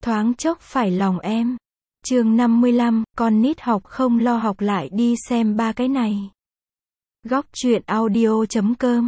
thoáng chốc phải lòng em. Chương 55, con nít học không lo học lại đi xem ba cái này. Góc truyện audio.com.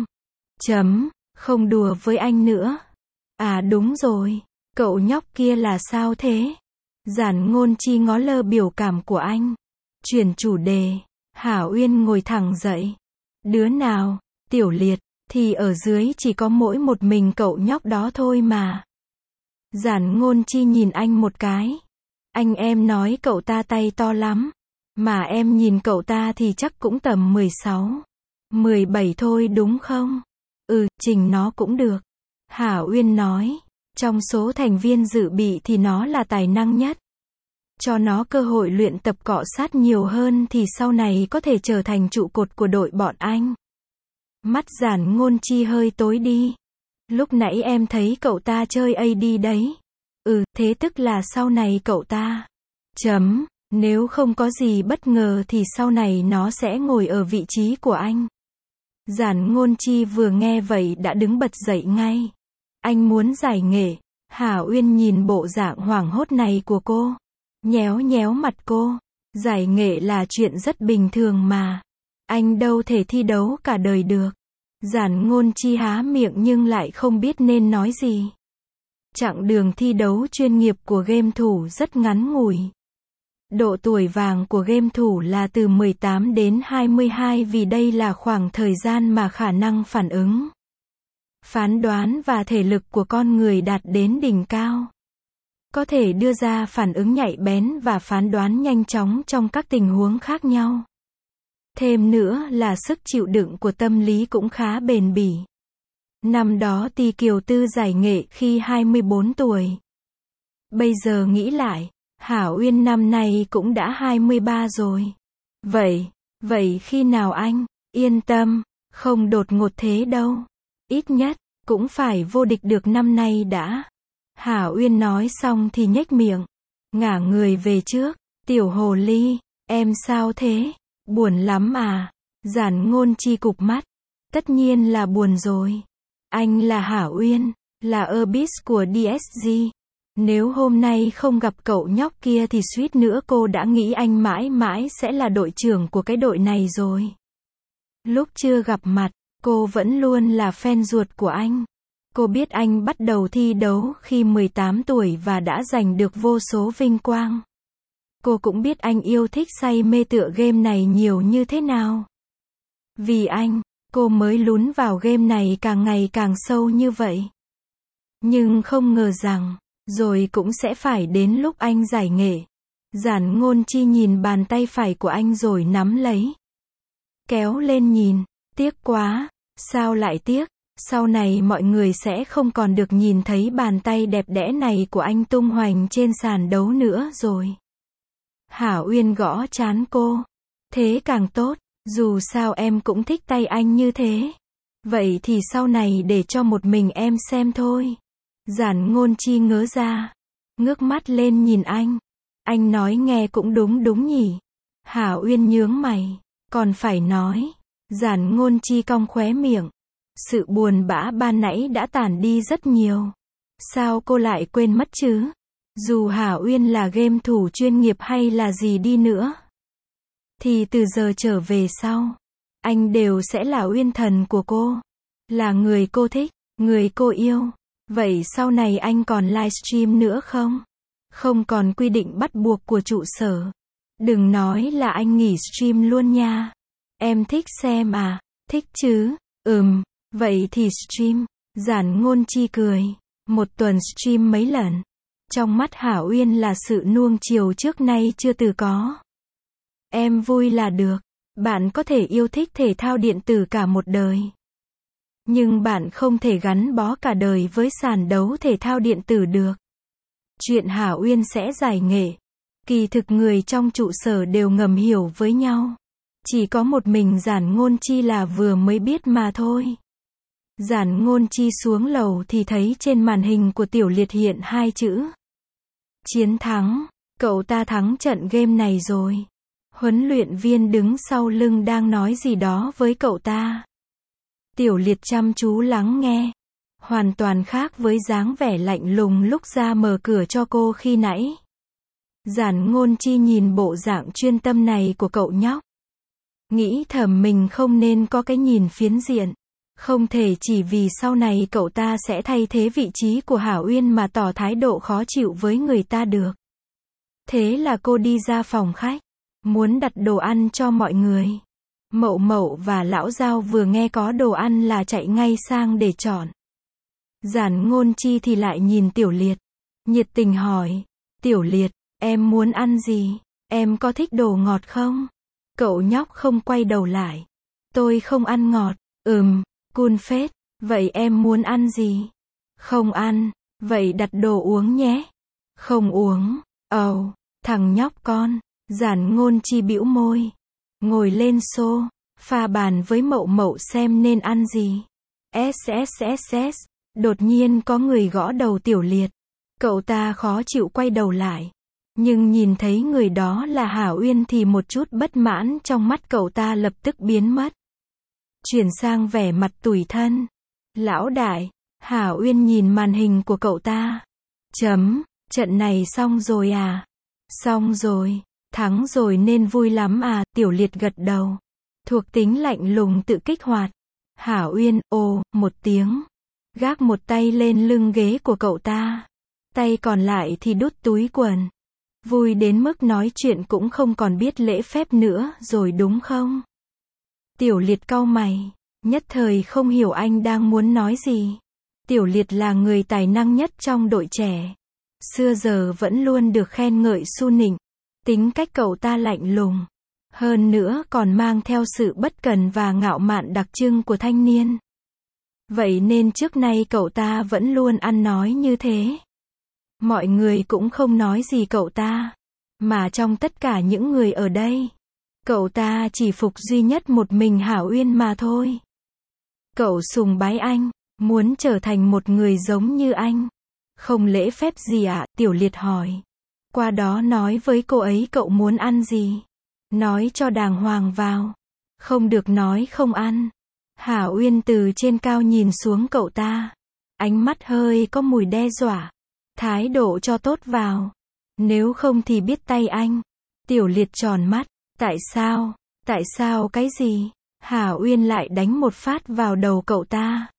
Không đùa với anh nữa. À đúng rồi, cậu nhóc kia là sao thế? Giản Ngôn Chi ngó lơ biểu cảm của anh. Chuyển chủ đề. Hảo Uyên ngồi thẳng dậy. Đứa nào? Tiểu Liệt. Thì ở dưới chỉ có mỗi một mình cậu nhóc đó thôi mà. Giản Ngôn Chi nhìn anh một cái. Anh em nói cậu ta tay to lắm. Mà em nhìn cậu ta thì chắc cũng tầm 16, 17 thôi đúng không? Trình nó cũng được. Hảo Uyên nói. Trong số thành viên dự bị thì nó là tài năng nhất. Cho nó cơ hội luyện tập cọ sát nhiều hơn thì sau này có thể trở thành trụ cột của đội bọn anh. Mắt Giản Ngôn Chi hơi tối đi. Lúc nãy em thấy cậu ta chơi AD đấy. Thế tức là sau này cậu ta. Nếu không có gì bất ngờ thì sau này nó sẽ ngồi ở vị trí của anh. Giản Ngôn Chi vừa nghe vậy đã đứng bật dậy ngay. Anh muốn giải nghệ. Hảo Uyên nhìn bộ dạng hoảng hốt này của cô. Nhéo nhéo mặt cô. Giải nghệ là chuyện rất bình thường mà. Anh đâu thể thi đấu cả đời được. Giản Ngôn Chi há miệng nhưng lại không biết nên nói gì. Chặng đường thi đấu chuyên nghiệp của game thủ rất ngắn ngủi. Độ tuổi vàng của game thủ là từ 18 đến 22 vì đây là khoảng thời gian mà khả năng phản ứng, phán đoán và thể lực của con người đạt đến đỉnh cao. Có thể đưa ra phản ứng nhạy bén và phán đoán nhanh chóng trong các tình huống khác nhau. Thêm nữa là sức chịu đựng của tâm lý cũng khá bền bỉ. Năm đó Ti Kiều Tư giải nghệ khi 24 tuổi. Bây giờ nghĩ lại, Hảo Uyên năm nay cũng đã 23 rồi. Vậy khi nào anh? Yên tâm, không đột ngột thế đâu. Ít nhất, cũng phải vô địch được năm nay đã. Hảo Uyên nói xong thì nhếch miệng. Ngả người về trước. Tiểu hồ ly, em sao thế? Buồn lắm à? Giản Ngôn Chi cụp mắt. Tất nhiên là buồn rồi. Anh là Hảo Uyên, là Abyss của DSG. Nếu hôm nay không gặp cậu nhóc kia thì suýt nữa cô đã nghĩ anh mãi mãi sẽ là đội trưởng của cái đội này rồi. Lúc chưa gặp mặt, cô vẫn luôn là fan ruột của anh. Cô biết anh bắt đầu thi đấu khi 18 tuổi và đã giành được vô số vinh quang. Cô cũng biết anh yêu thích say mê tựa game này nhiều như thế nào. Vì anh, cô mới lún vào game này càng ngày càng sâu như vậy. Nhưng không ngờ rằng, rồi cũng sẽ phải đến lúc anh giải nghệ. Giản Ngôn Chi nhìn bàn tay phải của anh rồi nắm lấy. Kéo lên nhìn, tiếc quá, sao lại tiếc, sau này mọi người sẽ không còn được nhìn thấy bàn tay đẹp đẽ này của anh tung hoành trên sàn đấu nữa rồi. Hảo Uyên gõ trán cô. Thế càng tốt, dù sao em cũng thích tay anh như thế. Vậy thì sau này để cho một mình em xem thôi. Giản Ngôn Chi ngớ ra. Ngước mắt lên nhìn anh. Anh nói nghe cũng đúng nhỉ. Hảo Uyên nhướng mày. Còn phải nói. Giản Ngôn Chi cong khóe miệng. Sự buồn bã ban nãy đã tản đi rất nhiều. Sao cô lại quên mất chứ? Dù Hảo Uyên là game thủ chuyên nghiệp hay là gì đi nữa, thì từ giờ trở về sau, anh đều sẽ là Uyên thần của cô. Là người cô thích, người cô yêu. Vậy sau này anh còn livestream nữa không? Không còn quy định bắt buộc của trụ sở. Đừng nói là anh nghỉ stream luôn nha. Em thích xem à? Thích chứ? Vậy thì stream. Giản Ngôn Chi cười. Một tuần stream mấy lần. Trong mắt Hảo Uyên là sự nuông chiều trước nay chưa từng có. Em vui là được. Bạn có thể yêu thích thể thao điện tử cả một đời. Nhưng bạn không thể gắn bó cả đời với sàn đấu thể thao điện tử được. Chuyện Hảo Uyên sẽ giải nghệ. Kỳ thực người trong trụ sở đều ngầm hiểu với nhau. Chỉ có một mình Giản Ngôn Chi là vừa mới biết mà thôi. Giản Ngôn Chi xuống lầu thì thấy trên màn hình của Tiểu Liệt hiện hai chữ. Chiến thắng. Cậu ta thắng trận game này rồi. Huấn luyện viên đứng sau lưng đang nói gì đó với cậu ta. Tiểu Liệt chăm chú lắng nghe. hoàn toàn khác với dáng vẻ lạnh lùng lúc ra mở cửa cho cô khi nãy. Giản Ngôn Chi nhìn bộ dạng chuyên tâm này của cậu nhóc. Nghĩ thầm mình không nên có cái nhìn phiến diện. Không thể chỉ vì sau này cậu ta sẽ thay thế vị trí của Hảo Uyên mà tỏ thái độ khó chịu với người ta được. Thế là cô đi ra phòng khách, muốn đặt đồ ăn cho mọi người. Mậu Mậu và Lão Giao vừa nghe có đồ ăn là chạy ngay sang để chọn. Giản Ngôn Chi thì lại nhìn Tiểu Liệt, nhiệt tình hỏi, Tiểu Liệt, em muốn ăn gì? Em có thích đồ ngọt không? Cậu nhóc không quay đầu lại. Tôi không ăn ngọt. Cool phết. Vậy em muốn ăn gì? Không ăn. Vậy đặt đồ uống nhé. Không uống. Thằng nhóc con. Giản Ngôn Chi bĩu môi. Ngồi lên sofa bàn với Mậu Mậu xem nên ăn gì. SSSS. Đột nhiên có người gõ đầu Tiểu Liệt. Cậu ta khó chịu quay đầu lại. Nhưng nhìn thấy người đó là Hảo Uyên thì một chút bất mãn trong mắt cậu ta lập tức biến mất. Chuyển sang vẻ mặt tủi thân. Lão đại, Hảo Uyên nhìn màn hình của cậu ta. Trận này xong rồi à? Xong rồi, thắng rồi nên vui lắm à? Tiểu Liệt gật đầu. Thuộc tính lạnh lùng tự kích hoạt. Hảo Uyên, một tiếng. Gác một tay lên lưng ghế của cậu ta. Tay còn lại thì đút túi quần. Vui đến mức nói chuyện cũng không còn biết lễ phép nữa rồi đúng không? Tiểu Liệt cau mày, nhất thời không hiểu anh đang muốn nói gì. Tiểu Liệt là người tài năng nhất trong đội trẻ. Xưa giờ vẫn luôn được khen ngợi su nịnh. Tính cách cậu ta lạnh lùng. Hơn nữa còn mang theo sự bất cần và ngạo mạn đặc trưng của thanh niên. Vậy nên trước nay cậu ta vẫn luôn ăn nói như thế. Mọi người cũng không nói gì cậu ta. Mà trong tất cả những người ở đây, cậu ta chỉ phục duy nhất một mình Hảo Uyên mà thôi. Cậu sùng bái anh, muốn trở thành một người giống như anh. Không lễ phép gì ạ? Tiểu Liệt hỏi. Qua đó nói với cô ấy cậu muốn ăn gì. Nói cho đàng hoàng vào. Không được nói không ăn. Hảo Uyên từ trên cao nhìn xuống cậu ta. Ánh mắt hơi có mùi đe dọa. Thái độ cho tốt vào. Nếu không thì biết tay anh. Tiểu Liệt tròn mắt. Tại sao? Tại sao cái gì? Hảo Uyên lại đánh một phát vào đầu cậu ta.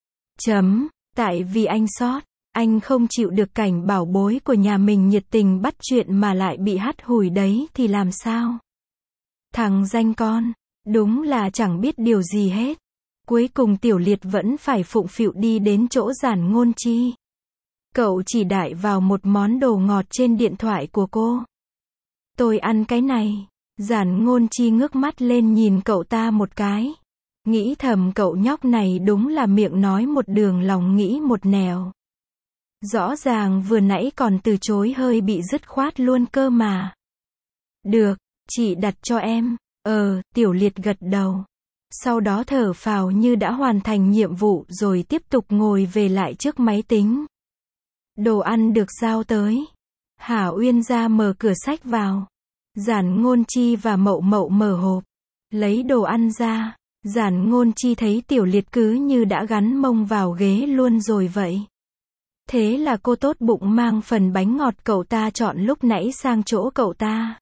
Tại vì anh sót. Anh không chịu được cảnh bảo bối của nhà mình nhiệt tình bắt chuyện mà lại bị hắt hủi đấy thì làm sao? Thằng danh con. Đúng là chẳng biết điều gì hết. Cuối cùng Tiểu Liệt vẫn phải phụng phịu đi đến chỗ Giản Ngôn Chi. Cậu chỉ đại vào một món đồ ngọt trên điện thoại của cô. Tôi ăn cái này. Giản Ngôn Chi ngước mắt lên nhìn cậu ta một cái. Nghĩ thầm cậu nhóc này đúng là miệng nói một đường lòng nghĩ một nẻo. Rõ ràng vừa nãy còn từ chối hơi bị dứt khoát luôn cơ mà. Được, chị đặt cho em. Tiểu Liệt gật đầu. Sau đó thở phào như đã hoàn thành nhiệm vụ rồi tiếp tục ngồi về lại trước máy tính. Đồ ăn được giao tới. Hảo Uyên ra mở cửa xách vào. Giản Ngôn Chi và Mậu Mậu mở hộp. Lấy đồ ăn ra. Giản Ngôn Chi thấy Tiểu Liệt cứ như đã gắn mông vào ghế luôn rồi vậy. Thế là cô tốt bụng mang phần bánh ngọt cậu ta chọn lúc nãy sang chỗ cậu ta.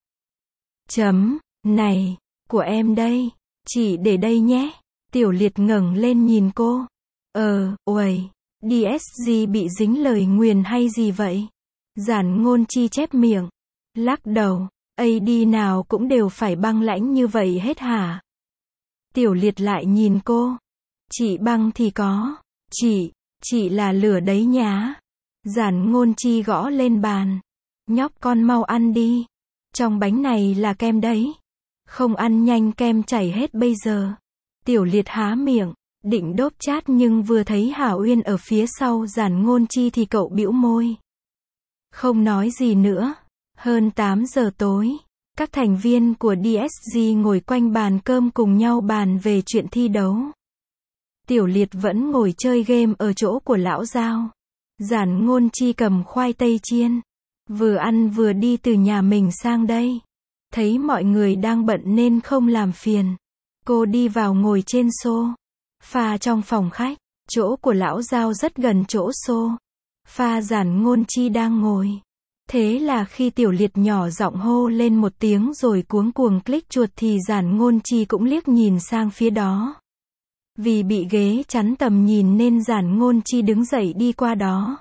Này, của em đây. Chị để đây nhé. Tiểu Liệt ngẩng lên nhìn cô. Uầy, DSG bị dính lời nguyền hay gì vậy? Giản Ngôn Chi chép miệng. Lắc đầu. AD nào cũng đều phải băng lãnh như vậy hết hả? Tiểu Liệt lại nhìn cô. Chị băng thì có. Chị là lửa đấy nhá. Giản Ngôn Chi gõ lên bàn. Nhóc con mau ăn đi. Trong bánh này là kem đấy. Không ăn nhanh kem chảy hết bây giờ. Tiểu Liệt há miệng, định đốp chát nhưng vừa thấy Hảo Uyên ở phía sau Giản Ngôn Chi thì cậu bĩu môi. Không nói gì nữa. Hơn 8 giờ tối, các thành viên của DSG ngồi quanh bàn cơm cùng nhau bàn về chuyện thi đấu. Tiểu Liệt vẫn ngồi chơi game ở chỗ của Lão Giao. Giản Ngôn Chi cầm khoai tây chiên. Vừa ăn vừa đi từ nhà mình sang đây. Thấy mọi người đang bận nên không làm phiền. Cô đi vào ngồi trên sofa trong phòng khách. Chỗ của lão Giao rất gần chỗ sofa Giản Ngôn Chi đang ngồi. Thế là khi Tiểu Liệt nhỏ giọng hô lên một tiếng rồi cuống cuồng click chuột thì Giản Ngôn Chi cũng liếc nhìn sang phía đó. Vì bị ghế chắn tầm nhìn nên Giản Ngôn Chi đứng dậy đi qua đó.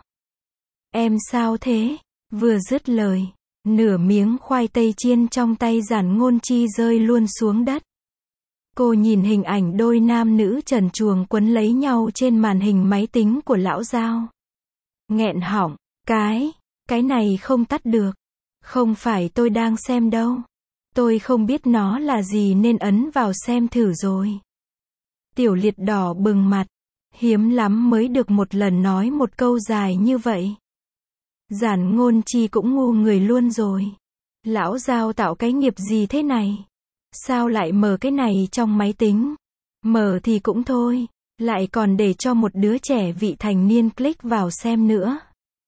Em sao thế? Vừa dứt lời, nửa miếng khoai tây chiên trong tay Giản Ngôn Chi rơi luôn xuống đất. Cô nhìn hình ảnh đôi nam nữ trần truồng quấn lấy nhau trên màn hình máy tính của lão Giao. Nghẹn họng, cái này không tắt được. Không phải tôi đang xem đâu. Tôi không biết nó là gì nên ấn vào xem thử rồi. Tiểu Liệt đỏ bừng mặt. Hiếm lắm mới được một lần nói một câu dài như vậy. Giản Ngôn Chi cũng ngu người luôn rồi. Lão Giao tạo cái nghiệp gì thế này? Sao lại mở cái này trong máy tính? Mở thì cũng thôi, lại còn để cho một đứa trẻ vị thành niên click vào xem nữa.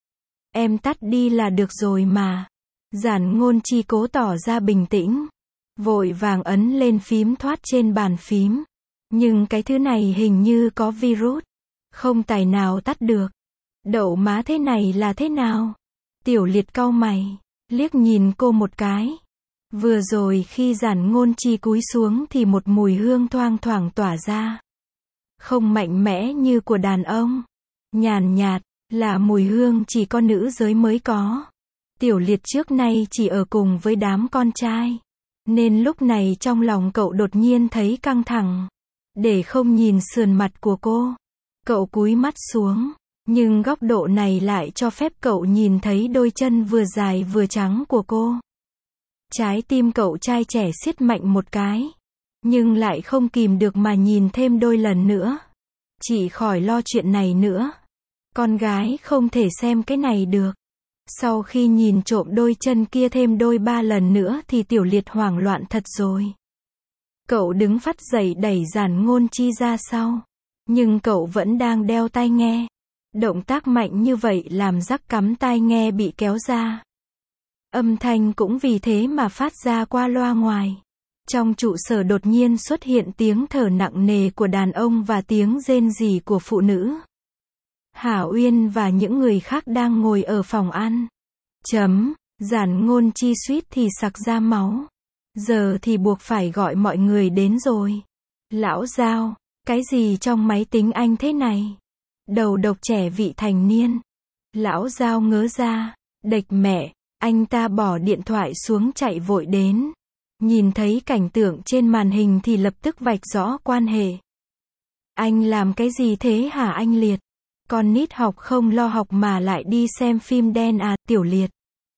Em tắt đi là được rồi mà. Giản Ngôn Chi cố tỏ ra bình tĩnh. Vội vàng ấn lên phím thoát trên bàn phím. Nhưng cái thứ này hình như có virus. Không tài nào tắt được. Đậu má thế này là thế nào? Tiểu Liệt cau mày, liếc nhìn cô một cái. Vừa rồi khi Giản Ngôn Chi cúi xuống thì một mùi hương thoang thoảng tỏa ra. Không mạnh mẽ như của đàn ông. Nhàn nhạt, là mùi hương chỉ có nữ giới mới có. Tiểu Liệt trước nay chỉ ở cùng với đám con trai. Nên lúc này trong lòng cậu đột nhiên thấy căng thẳng. Để không nhìn sườn mặt của cô, cậu cúi mắt xuống. Nhưng góc độ này lại cho phép cậu nhìn thấy đôi chân vừa dài vừa trắng của cô. Trái tim cậu trai trẻ siết mạnh một cái. Nhưng lại không kìm được mà nhìn thêm đôi lần nữa. Chỉ khỏi lo chuyện này nữa. Con gái không thể xem cái này được. Sau khi nhìn trộm đôi chân kia thêm đôi ba lần nữa thì Tiểu Liệt hoảng loạn thật rồi. Cậu đứng phắt dậy đẩy Giản Ngôn Chi ra sau. Nhưng cậu vẫn đang đeo tai nghe. Động tác mạnh như vậy làm jack cắm tai nghe bị kéo ra. Âm thanh cũng vì thế mà phát ra qua loa ngoài. Trong trụ sở đột nhiên xuất hiện tiếng thở nặng nề của đàn ông và tiếng rên rỉ của phụ nữ. Hà Uyên và những người khác đang ngồi ở phòng ăn. Giản Ngôn Chi suýt thì sặc ra máu. Giờ thì buộc phải gọi mọi người đến rồi. Lão Giao, cái gì trong máy tính anh thế này? Đầu độc trẻ vị thành niên. Lão Giao ngớ ra. Đệch mẹ, anh ta bỏ điện thoại xuống chạy vội đến. Nhìn thấy cảnh tượng trên màn hình thì lập tức vạch rõ quan hệ. Anh làm cái gì thế hả anh Liệt? Con nít học không lo học mà lại đi xem phim đen à? Tiểu Liệt.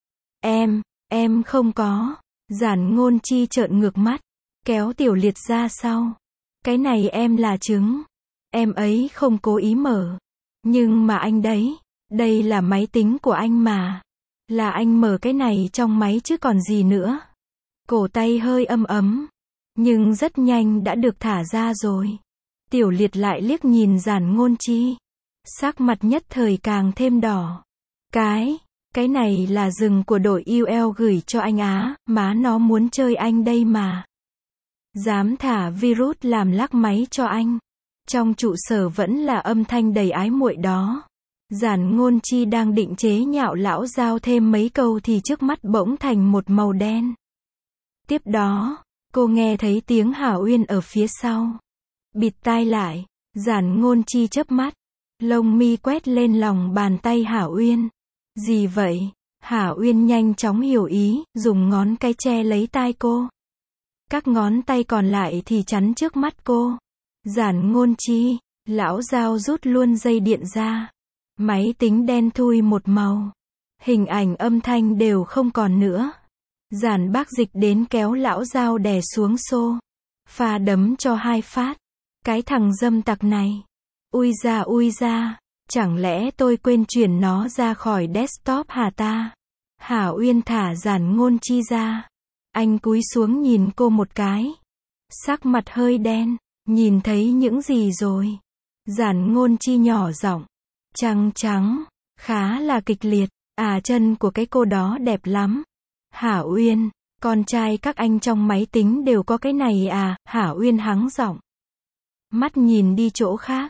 Em không có. Giản Ngôn Chi trợn ngược mắt, kéo Tiểu Liệt ra sau. Cái này em là chứng. Em ấy không cố ý mở. Nhưng mà anh đấy, đây là máy tính của anh mà. Là anh mở cái này trong máy chứ còn gì nữa. Cổ tay hơi ấm, nhưng rất nhanh đã được thả ra rồi. Tiểu Liệt lại liếc nhìn Giản Ngôn Chi. Sắc mặt nhất thời càng thêm đỏ. Cái này là rừng của đội UL gửi cho anh á, má nó muốn chơi anh đây mà. Dám thả virus làm lắc máy cho anh. Trong trụ sở vẫn là âm thanh đầy ái muội đó. Giản Ngôn Chi đang định chế nhạo lão Giao thêm mấy câu thì trước mắt bỗng thành một màu đen. Tiếp đó, cô nghe thấy tiếng Hà Uyên ở phía sau. Bịt tai lại, Giản Ngôn Chi chớp mắt. Lông mi quét lên lòng bàn tay Hà Uyên. Gì vậy? Hà Uyên nhanh chóng hiểu ý, dùng ngón cái che lấy tai cô. Các ngón tay còn lại thì chắn trước mắt cô. Giản Ngôn Chi, lão Giao rút luôn dây điện ra. Máy tính đen thui một màu. Hình ảnh âm thanh đều không còn nữa. Giản Bác Dịch đến kéo lão Giao đè xuống sofa đấm cho 2 phát. Cái thằng dâm tặc này. Ui da, chẳng lẽ tôi quên chuyển nó ra khỏi desktop hả ta? Hà Uyên thả Giản Ngôn Chi ra. Anh cúi xuống nhìn cô một cái. Sắc mặt hơi đen. Nhìn thấy những gì rồi? Giản Ngôn Chi nhỏ giọng. Trắng, khá là kịch liệt. À, chân của cái cô đó đẹp lắm. Hà Uyên, con trai các anh trong máy tính đều có cái này à? Hà Uyên hắng giọng. Mắt nhìn đi chỗ khác.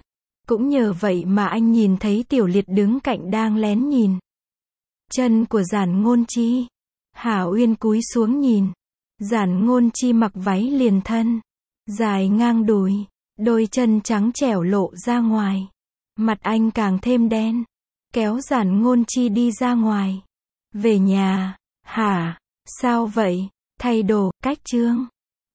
Cũng nhờ vậy mà anh nhìn thấy Tiểu Liệt đứng cạnh đang lén nhìn chân của Giản Ngôn Chi. Hà Uyên cúi xuống nhìn. Giản Ngôn Chi mặc váy liền thân, dài ngang đùi, đôi chân trắng trẻo lộ ra ngoài. Mặt anh càng thêm đen. Kéo Giản Ngôn Chi đi ra ngoài. Về nhà. Hả? Sao vậy? Thay đồ, cách trương.